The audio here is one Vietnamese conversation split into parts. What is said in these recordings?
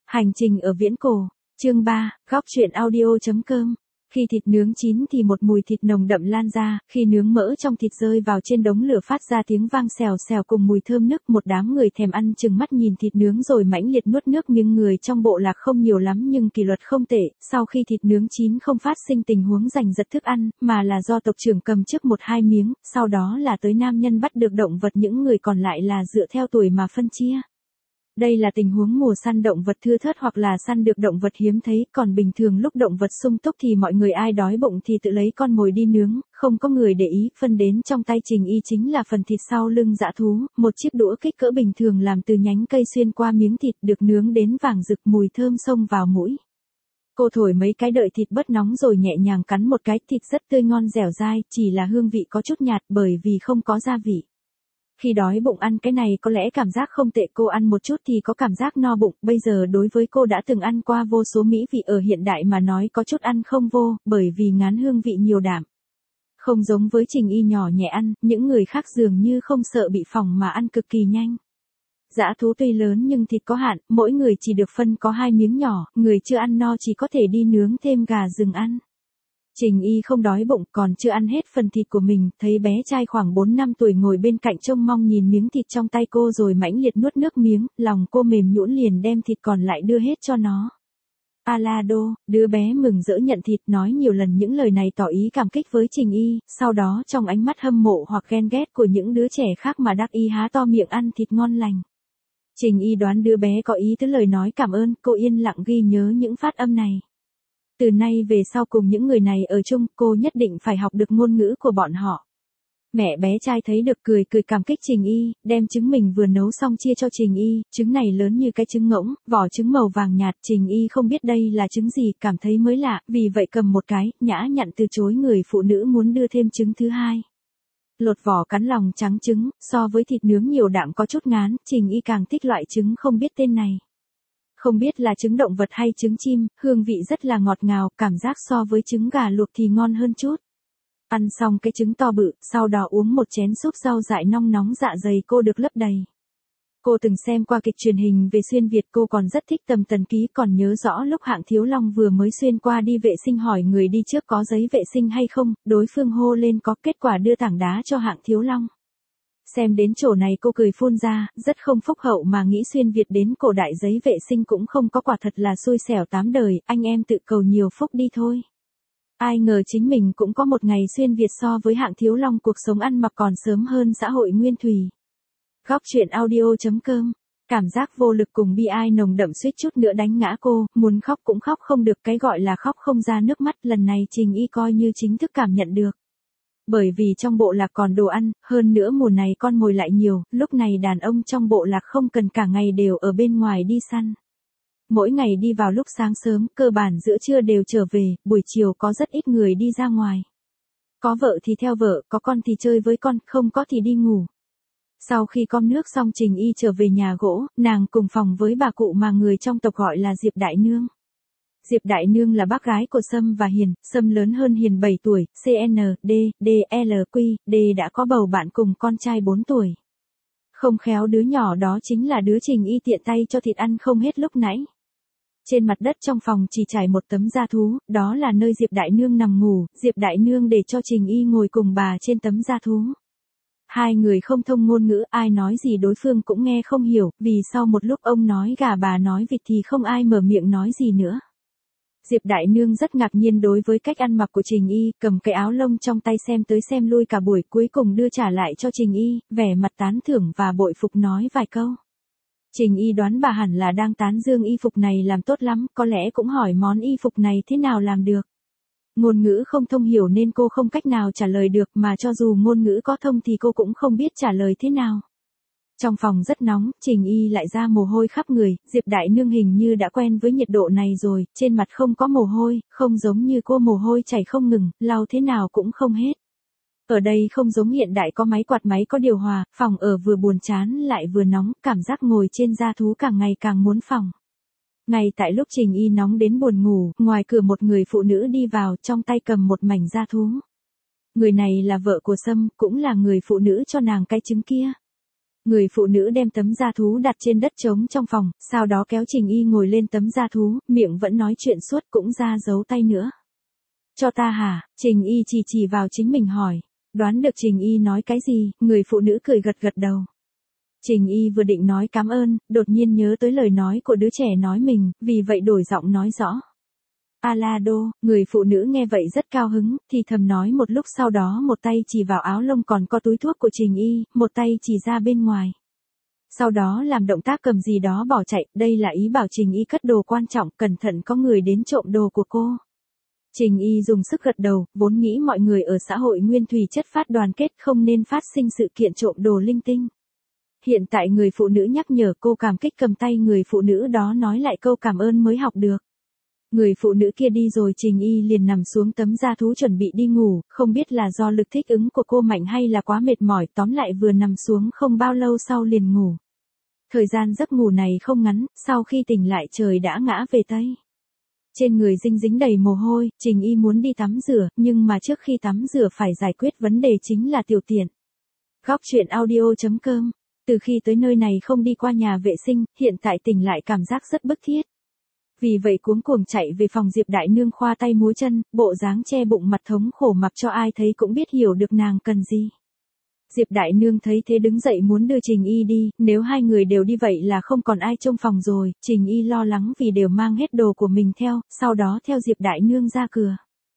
Hành trình ở viễn cổ, chương 3, góc truyện audio.com. Khi thịt nướng chín thì một mùi thịt nồng đậm lan ra, khi nướng mỡ trong thịt rơi vào trên đống lửa phát ra tiếng vang xèo xèo cùng mùi thơm nức. Một đám người thèm ăn chừng mắt nhìn thịt nướng rồi mãnh liệt nuốt nước miếng. Người trong bộ lạc không nhiều lắm nhưng kỷ luật không tệ, sau khi thịt nướng chín không phát sinh tình huống giành giật thức ăn, mà là do tộc trưởng cầm trước 1-2 miếng, sau đó là tới nam nhân bắt được động vật, những người còn lại là dựa theo tuổi mà phân chia. Đây là tình huống mùa săn động vật thưa thớt hoặc là săn được động vật hiếm thấy, còn bình thường lúc động vật sung túc thì mọi người ai đói bụng thì tự lấy con mồi đi nướng, không có người để ý. Phân đến trong tay Trình Y chính là phần thịt sau lưng dã thú, một chiếc đũa kích cỡ bình thường làm từ nhánh cây xuyên qua miếng thịt được nướng đến vàng rực, mùi thơm xông vào mũi. Cô thổi mấy cái đợi thịt bớt nóng rồi nhẹ nhàng cắn một cái, thịt rất tươi ngon dẻo dai, chỉ là hương vị có chút nhạt bởi vì không có gia vị. Khi đói bụng ăn cái này có lẽ cảm giác không tệ, cô ăn một chút thì có cảm giác no bụng, bây giờ đối với cô đã từng ăn qua vô số mỹ vị ở hiện đại mà nói có chút ăn không vô, bởi vì ngán hương vị nhiều đạm. Không giống với Trình Y nhỏ nhẹ ăn, những người khác dường như không sợ bị phỏng mà ăn cực kỳ nhanh. Dã thú tuy lớn nhưng thịt có hạn, mỗi người chỉ được phân có 2 miếng nhỏ, người chưa ăn no chỉ có thể đi nướng thêm gà rừng ăn. Trình Y không đói bụng, còn chưa ăn hết phần thịt của mình, thấy bé trai khoảng 4-5 tuổi ngồi bên cạnh trông mong nhìn miếng thịt trong tay cô rồi mãnh liệt nuốt nước miếng, lòng cô mềm nhũn liền đem thịt còn lại đưa hết cho nó. Alado, đứa bé mừng rỡ nhận thịt, nói nhiều lần những lời này tỏ ý cảm kích với Trình Y, sau đó trong ánh mắt hâm mộ hoặc ghen ghét của những đứa trẻ khác mà đắc ý há to miệng ăn thịt ngon lành. Trình Y đoán đứa bé có ý tứ lời nói cảm ơn, cô yên lặng ghi nhớ những phát âm này. Từ nay về sau cùng những người này ở chung, cô nhất định phải học được ngôn ngữ của bọn họ. Mẹ bé trai thấy được cười cảm kích Trình Y, đem trứng mình vừa nấu xong chia cho Trình Y, trứng này lớn như cái trứng ngỗng, vỏ trứng màu vàng nhạt. Trình Y không biết đây là trứng gì, cảm thấy mới lạ, vì vậy cầm một cái, nhã nhặn từ chối người phụ nữ muốn đưa thêm trứng thứ hai. Lột vỏ cắn lòng trắng trứng, so với thịt nướng nhiều đạm có chút ngán, Trình Y càng thích loại trứng không biết tên này. Không biết là trứng động vật hay trứng chim, hương vị rất là ngọt ngào, cảm giác so với trứng gà luộc thì ngon hơn chút. Ăn xong cái trứng to bự, sau đó uống một chén súp rau dại nong nóng, dạ dày cô được lấp đầy. Cô từng xem qua kịch truyền hình về xuyên Việt, cô còn rất thích Tầm Tần Ký, còn nhớ rõ lúc Hạng Thiếu Long vừa mới xuyên qua đi vệ sinh hỏi người đi trước có giấy vệ sinh hay không, đối phương hô lên có, kết quả đưa tảng đá cho Hạng Thiếu Long. Xem đến chỗ này cô cười phun ra, rất không phúc hậu mà nghĩ xuyên Việt đến cổ đại giấy vệ sinh cũng không có, quả thật là xui xẻo 8 đời, anh em tự cầu nhiều phúc đi thôi. Ai ngờ chính mình cũng có một ngày xuyên Việt so với Hạng Thiếu Long, cuộc sống ăn mặc còn sớm hơn xã hội nguyên thủy. Góc truyện audio.com. Cảm giác vô lực cùng bi ai nồng đậm suýt chút nữa đánh ngã cô, muốn khóc cũng khóc không được, cái gọi là khóc không ra nước mắt lần này Trình Y coi như chính thức cảm nhận được. Bởi vì trong bộ lạc còn đồ ăn, hơn nữa mùa này con mồi lại nhiều, lúc này đàn ông trong bộ lạc không cần cả ngày đều ở bên ngoài đi săn. Mỗi ngày đi vào lúc sáng sớm, cơ bản giữa trưa đều trở về, buổi chiều có rất ít người đi ra ngoài. Có vợ thì theo vợ, có con thì chơi với con, không có thì đi ngủ. Sau khi com nước xong Trình Y trở về nhà gỗ, nàng cùng phòng với bà cụ mà người trong tộc gọi là Diệp Đại Nương. Diệp Đại Nương là bác gái của Sâm và Hiền, Sâm lớn hơn Hiền 7 tuổi, D đã có bầu bạn cùng con trai 4 tuổi. Không khéo đứa nhỏ đó chính là đứa Trình Y tiện tay cho thịt ăn không hết lúc nãy. Trên mặt đất trong phòng chỉ trải một tấm da thú, đó là nơi Diệp Đại Nương nằm ngủ, Diệp Đại Nương để cho Trình Y ngồi cùng bà trên tấm da thú. Hai người không thông ngôn ngữ, ai nói gì đối phương cũng nghe không hiểu, vì sau một lúc ông nói gà bà nói vịt thì không ai mở miệng nói gì nữa. Diệp Đại Nương rất ngạc nhiên đối với cách ăn mặc của Trình Y, cầm cái áo lông trong tay xem tới xem lui cả buổi, cuối cùng đưa trả lại cho Trình Y, vẻ mặt tán thưởng và bội phục nói vài câu. Trình Y đoán bà hẳn là đang tán dương y phục này làm tốt lắm, có lẽ cũng hỏi món y phục này thế nào làm được. Ngôn ngữ không thông hiểu nên cô không cách nào trả lời được, mà cho dù ngôn ngữ có thông thì cô cũng không biết trả lời thế nào. Trong phòng rất nóng, Trình Y lại ra mồ hôi khắp người, Diệp Đại Nương hình như đã quen với nhiệt độ này rồi, trên mặt không có mồ hôi, không giống như cô mồ hôi chảy không ngừng, lau thế nào cũng không hết. Ở đây không giống hiện đại có máy quạt máy có điều hòa, phòng ở vừa buồn chán lại vừa nóng, cảm giác ngồi trên da thú càng ngày càng muốn phòng. Ngay tại lúc Trình Y nóng đến buồn ngủ, ngoài cửa một người phụ nữ đi vào, trong tay cầm một mảnh da thú. Người này là vợ của Sâm, cũng là người phụ nữ cho nàng cái trứng kia. Người phụ nữ đem tấm da thú đặt trên đất trống trong phòng, sau đó kéo Trình Y ngồi lên tấm da thú, miệng vẫn nói chuyện suốt cũng ra giấu tay nữa. Cho ta hả? Trình Y chỉ vào chính mình hỏi. Đoán được Trình Y nói cái gì, người phụ nữ cười gật gật đầu. Trình Y vừa định nói cảm ơn, đột nhiên nhớ tới lời nói của đứa trẻ nói mình, vì vậy đổi giọng nói rõ. Alado, người phụ nữ nghe vậy rất cao hứng, thì thầm nói một lúc sau đó một tay chỉ vào áo lông còn có túi thuốc của Trình Y, một tay chỉ ra bên ngoài. Sau đó làm động tác cầm gì đó bỏ chạy, đây là ý bảo Trình Y cất đồ quan trọng, cẩn thận có người đến trộm đồ của cô. Trình Y dùng sức gật đầu, vốn nghĩ mọi người ở xã hội nguyên thủy chất phát đoàn kết không nên phát sinh sự kiện trộm đồ linh tinh. Hiện tại người phụ nữ nhắc nhở cô cảm kích cầm tay người phụ nữ đó nói lại câu cảm ơn mới học được. Người phụ nữ kia đi rồi Trình Y liền nằm xuống tấm da thú chuẩn bị đi ngủ, không biết là do lực thích ứng của cô mạnh hay là quá mệt mỏi, tóm lại vừa nằm xuống không bao lâu sau liền ngủ. Thời gian giấc ngủ này không ngắn, sau khi tỉnh lại trời đã ngã về Tây. Trên người dính đầy mồ hôi, Trình Y muốn đi tắm rửa, nhưng mà trước khi tắm rửa phải giải quyết vấn đề chính là tiểu tiện. Góc chuyện audio.com. Từ khi tới nơi này không đi qua nhà vệ sinh, hiện tại tỉnh lại cảm giác rất bức thiết. Vì vậy cuống cuồng chạy về phòng Diệp Đại Nương khoa tay múa chân, bộ dáng che bụng mặt thống khổ mặc cho ai thấy cũng biết hiểu được nàng cần gì. Diệp Đại Nương thấy thế đứng dậy muốn đưa Trình Y đi, nếu hai người đều đi vậy là không còn ai trông phòng rồi, Trình Y lo lắng vì đều mang hết đồ của mình theo, sau đó theo Diệp Đại Nương ra cửa.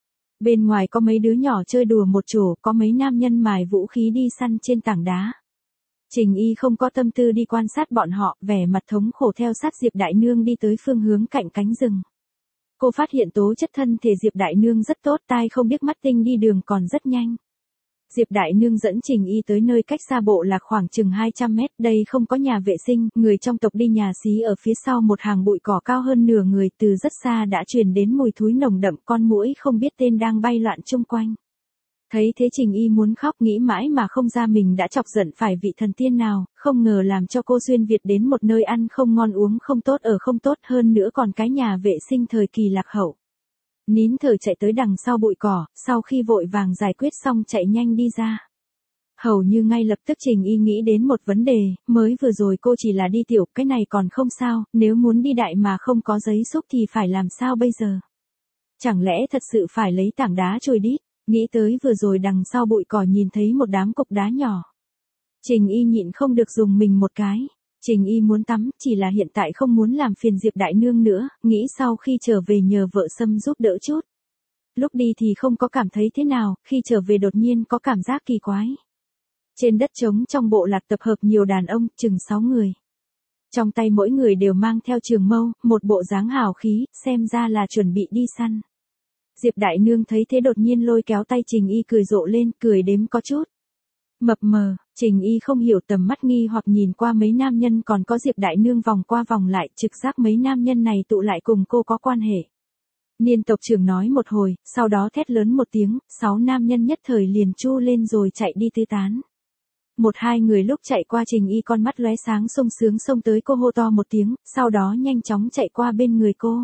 Bên ngoài có mấy đứa nhỏ chơi đùa một chỗ, có mấy nam nhân mài vũ khí đi săn trên tảng đá. Trình Y không có tâm tư đi quan sát bọn họ, vẻ mặt thống khổ theo sát Diệp Đại Nương đi tới phương hướng cạnh cánh rừng. Cô phát hiện tố chất thân thể Diệp Đại Nương rất tốt, tai không biết mắt tinh đi đường còn rất nhanh. Diệp Đại Nương dẫn Trình Y tới nơi cách xa bộ lạc khoảng chừng 200 mét, đây không có nhà vệ sinh, người trong tộc đi nhà xí ở phía sau một hàng bụi cỏ cao hơn nửa người, từ rất xa đã truyền đến mùi thúi nồng đậm, con muỗi không biết tên đang bay loạn chung quanh. Thấy thế Trình Y muốn khóc, nghĩ mãi mà không ra mình đã chọc giận phải vị thần tiên nào, không ngờ làm cho cô xuyên Việt đến một nơi ăn không ngon uống không tốt ở không tốt, hơn nữa còn cái nhà vệ sinh thời kỳ lạc hậu. Nín thở chạy tới đằng sau bụi cỏ, sau khi vội vàng giải quyết xong chạy nhanh đi ra. Hầu như ngay lập tức Trình Y nghĩ đến một vấn đề, mới vừa rồi cô chỉ là đi tiểu, cái này còn không sao, nếu muốn đi đại mà không có giấy xúc thì phải làm sao bây giờ? Chẳng lẽ thật sự phải lấy tảng đá chồi đít? Nghĩ tới vừa rồi đằng sau bụi cỏ nhìn thấy một đám cục đá nhỏ. Trình Y nhịn không được dùng mình một cái. Trình Y muốn tắm, chỉ là hiện tại không muốn làm phiền Diệp Đại Nương nữa, nghĩ sau khi trở về nhờ vợ Sâm giúp đỡ chút. Lúc đi thì không có cảm thấy thế nào, khi trở về đột nhiên có cảm giác kỳ quái. Trên đất trống trong bộ lạc tập hợp nhiều đàn ông, chừng 6 người. Trong tay mỗi người đều mang theo trường mâu, một bộ dáng hào khí, xem ra là chuẩn bị đi săn. Diệp Đại Nương thấy thế đột nhiên lôi kéo tay Trình Y cười rộ lên, cười đếm có chút mập mờ. Trình Y không hiểu, tầm mắt nghi hoặc nhìn qua mấy nam nhân còn có Diệp Đại Nương vòng qua vòng lại, trực giác mấy nam nhân này tụ lại cùng cô có quan hệ. Niên tộc trưởng nói một hồi, sau đó thét lớn một tiếng, 6 nam nhân nhất thời liền chu lên rồi chạy đi tứ tán. Một hai người lúc chạy qua Trình Y con mắt lóe sáng sung sướng xông tới cô hô to một tiếng, sau đó nhanh chóng chạy qua bên người cô.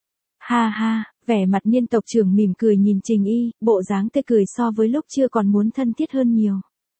Ha ha, vẻ mặt niên tộc trưởng mỉm cười nhìn Trình Y, bộ dáng tươi cười so với lúc chưa còn muốn thân thiết hơn nhiều.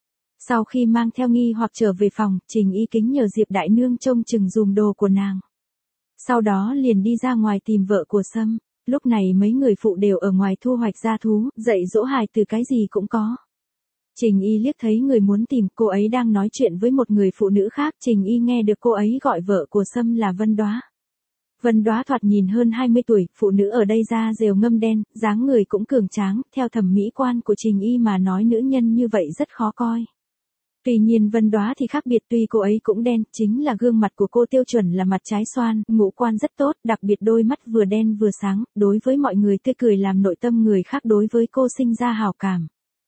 Sau khi mang theo nghi hoặc trở về phòng, Trình Y kính nhờ Diệp Đại Nương trông chừng dùm đồ của nàng. Sau đó liền đi ra ngoài tìm vợ của Sâm, lúc này mấy người phụ đều ở ngoài thu hoạch gia thú, dạy dỗ hài từ cái gì cũng có. Trình Y liếc thấy người muốn tìm, cô ấy đang nói chuyện với một người phụ nữ khác, Trình Y nghe được cô ấy gọi vợ của Sâm là Vân Đóa. Vân Đóa thoạt nhìn hơn 20 tuổi, phụ nữ ở đây da rều ngâm đen, dáng người cũng cường tráng, theo thẩm mỹ quan của Trình Y mà nói nữ nhân như vậy rất khó coi. Tuy nhiên Vân Đóa thì khác biệt, tuy cô ấy cũng đen, chính là gương mặt của cô tiêu chuẩn là mặt trái xoan, ngũ quan rất tốt, đặc biệt đôi mắt vừa đen vừa sáng, đối với mọi người tươi cười làm nội tâm người khác đối với cô sinh ra hảo cảm.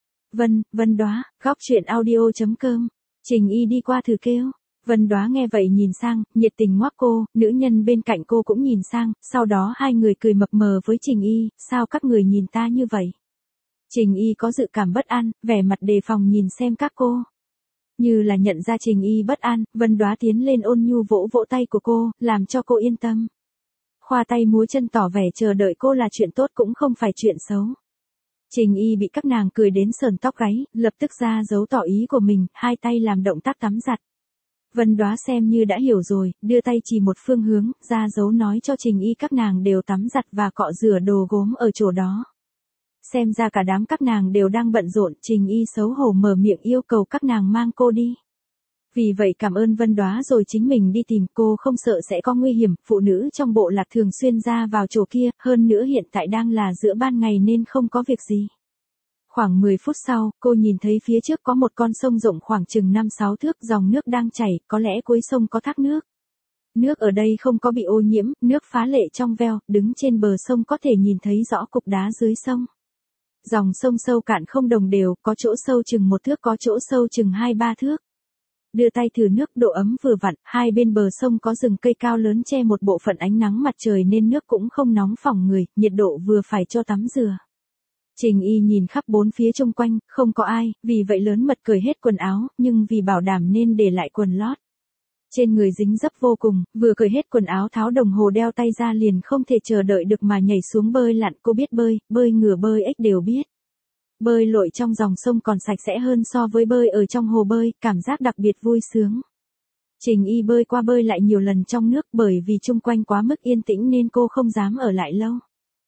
Vân Đóa, góc chuyện audio.com. Trình Y đi qua thử kêu. Vân Đóa nghe vậy nhìn sang, nhiệt tình ngoác cô, nữ nhân bên cạnh cô cũng nhìn sang, sau đó hai người cười mập mờ với Trình Y, sao các người nhìn ta như vậy? Trình Y có dự cảm bất an, vẻ mặt đề phòng nhìn xem các cô. Như là nhận ra Trình Y bất an, Vân Đóa tiến lên ôn nhu vỗ vỗ tay của cô, làm cho cô yên tâm. Khoa tay múa chân tỏ vẻ chờ đợi cô là chuyện tốt cũng không phải chuyện xấu. Trình Y bị các nàng cười đến sờn tóc gáy, lập tức ra dấu tỏ ý của mình, hai tay làm động tác tắm giặt. Vân Đóa xem như đã hiểu rồi, đưa tay chỉ một phương hướng, ra dấu nói cho Trình Y các nàng đều tắm giặt và cọ rửa đồ gốm ở chỗ đó. Xem ra cả đám các nàng đều đang bận rộn, Trình Y xấu hổ mở miệng yêu cầu các nàng mang cô đi. Vì vậy cảm ơn Vân Đóa rồi chính mình đi tìm, cô không sợ sẽ có nguy hiểm, phụ nữ trong bộ lạc thường xuyên ra vào chỗ kia, hơn nữa hiện tại đang là giữa ban ngày nên không có việc gì. Khoảng 10 phút sau, cô nhìn thấy phía trước có một con sông rộng khoảng chừng 5-6 thước, dòng nước đang chảy, có lẽ cuối sông có thác nước. Nước ở đây không có bị ô nhiễm, nước phá lệ trong veo, đứng trên bờ sông có thể nhìn thấy rõ cục đá dưới sông. Dòng sông sâu cạn không đồng đều, có chỗ sâu chừng 1 thước, có chỗ sâu chừng 2-3 thước. Đưa tay thử nước, độ ấm vừa vặn, hai bên bờ sông có rừng cây cao lớn che một bộ phận ánh nắng mặt trời nên nước cũng không nóng phỏng người, nhiệt độ vừa phải cho tắm rửa. Trình Y nhìn khắp bốn phía xung quanh, không có ai, vì vậy lớn mật cởi hết quần áo, nhưng vì bảo đảm nên để lại quần lót. Trên người dính dấp vô cùng, vừa cởi hết quần áo tháo đồng hồ đeo tay ra liền không thể chờ đợi được mà nhảy xuống bơi lặn. Cô biết bơi ngửa bơi ếch đều biết. Bơi lội trong dòng sông còn sạch sẽ hơn so với bơi ở trong hồ bơi, cảm giác đặc biệt vui sướng. Trình Y bơi qua bơi lại nhiều lần trong nước, bởi vì chung quanh quá mức yên tĩnh nên cô không dám ở lại lâu.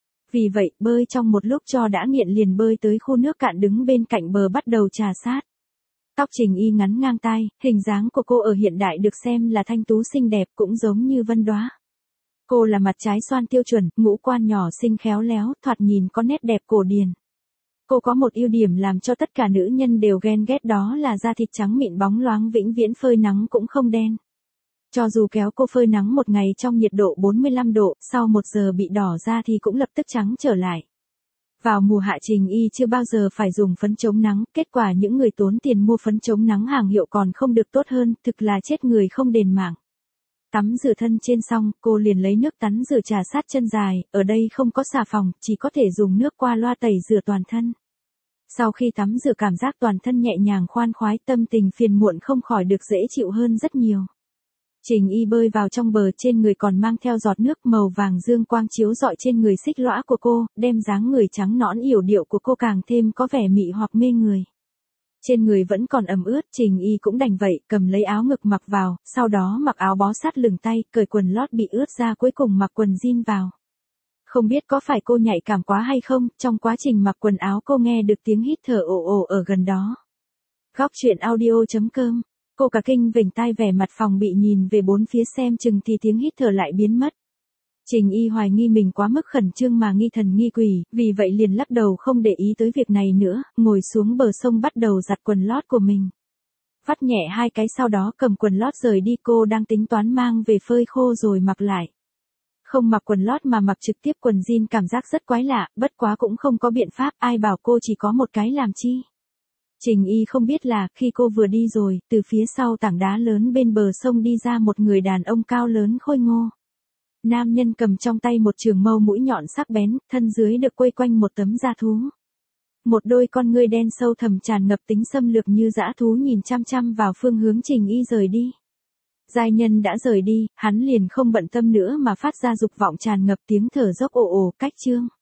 Vì vậy, bơi trong một lúc cho đã nghiện liền bơi tới khu nước cạn đứng bên cạnh bờ bắt đầu trà sát. Tóc Trình Y ngắn ngang tai, hình dáng của cô ở hiện đại được xem là thanh tú xinh đẹp, cũng giống như Vân Đóa. Cô là mặt trái xoan tiêu chuẩn, ngũ quan nhỏ xinh khéo léo, thoạt nhìn có nét đẹp cổ điển. Cô có một ưu điểm làm cho tất cả nữ nhân đều ghen ghét, đó là da thịt trắng mịn bóng loáng, vĩnh viễn phơi nắng cũng không đen. Cho dù kéo cô phơi nắng một ngày trong nhiệt độ 45 độ, sau 1 giờ bị đỏ da thì cũng lập tức trắng trở lại. Vào mùa hạ Trình Y chưa bao giờ phải dùng phấn chống nắng, kết quả những người tốn tiền mua phấn chống nắng hàng hiệu còn không được tốt hơn, thực là chết người không đền mạng. Tắm rửa thân trên xong, cô liền lấy nước tắm rửa trà sát chân dài, ở đây không có xà phòng, chỉ có thể dùng nước qua loa tẩy rửa toàn thân. Sau khi tắm rửa cảm giác toàn thân nhẹ nhàng khoan khoái, tâm tình phiền muộn không khỏi được dễ chịu hơn rất nhiều. Trình Y bơi vào trong bờ, trên người còn mang theo giọt nước màu vàng dương quang chiếu rọi trên người xích lõa của cô, đem dáng người trắng nõn yểu điệu của cô càng thêm có vẻ mị hoặc mê người. Trên người vẫn còn ẩm ướt, Trình Y cũng đành vậy, cầm lấy áo ngực mặc vào, sau đó mặc áo bó sát lưng tay, cởi quần lót bị ướt ra, cuối cùng mặc quần jean vào. Không biết có phải cô nhạy cảm quá hay không, trong quá trình mặc quần áo cô nghe được tiếng hít thở ồ ồ ở gần đó. Góc truyện audio.com. Cô cả kinh vểnh tai, vẻ mặt phòng bị nhìn về bốn phía xem chừng thì tiếng hít thở lại biến mất. Trình Y hoài nghi mình quá mức khẩn trương mà nghi thần nghi quỷ, vì vậy liền lắc đầu không để ý tới việc này nữa, ngồi xuống bờ sông bắt đầu giặt quần lót của mình. Vắt nhẹ 2 cái sau đó cầm quần lót rời đi, cô đang tính toán mang về phơi khô rồi mặc lại. Không mặc quần lót mà mặc trực tiếp quần jean cảm giác rất quái lạ, bất quá cũng không có biện pháp, ai bảo cô chỉ có một cái làm chi. Trình Y không biết là, khi cô vừa đi rồi, từ phía sau tảng đá lớn bên bờ sông đi ra một người đàn ông cao lớn khôi ngô. Nam nhân cầm trong tay một trường mâu mũi nhọn sắc bén, thân dưới được quây quanh một tấm da thú. Một đôi con ngươi đen sâu thẳm tràn ngập tính xâm lược như dã thú nhìn chăm chăm vào phương hướng Trình Y rời đi. Giai nhân đã rời đi, hắn liền không bận tâm nữa mà phát ra dục vọng tràn ngập tiếng thở dốc ồ ồ, cách chương.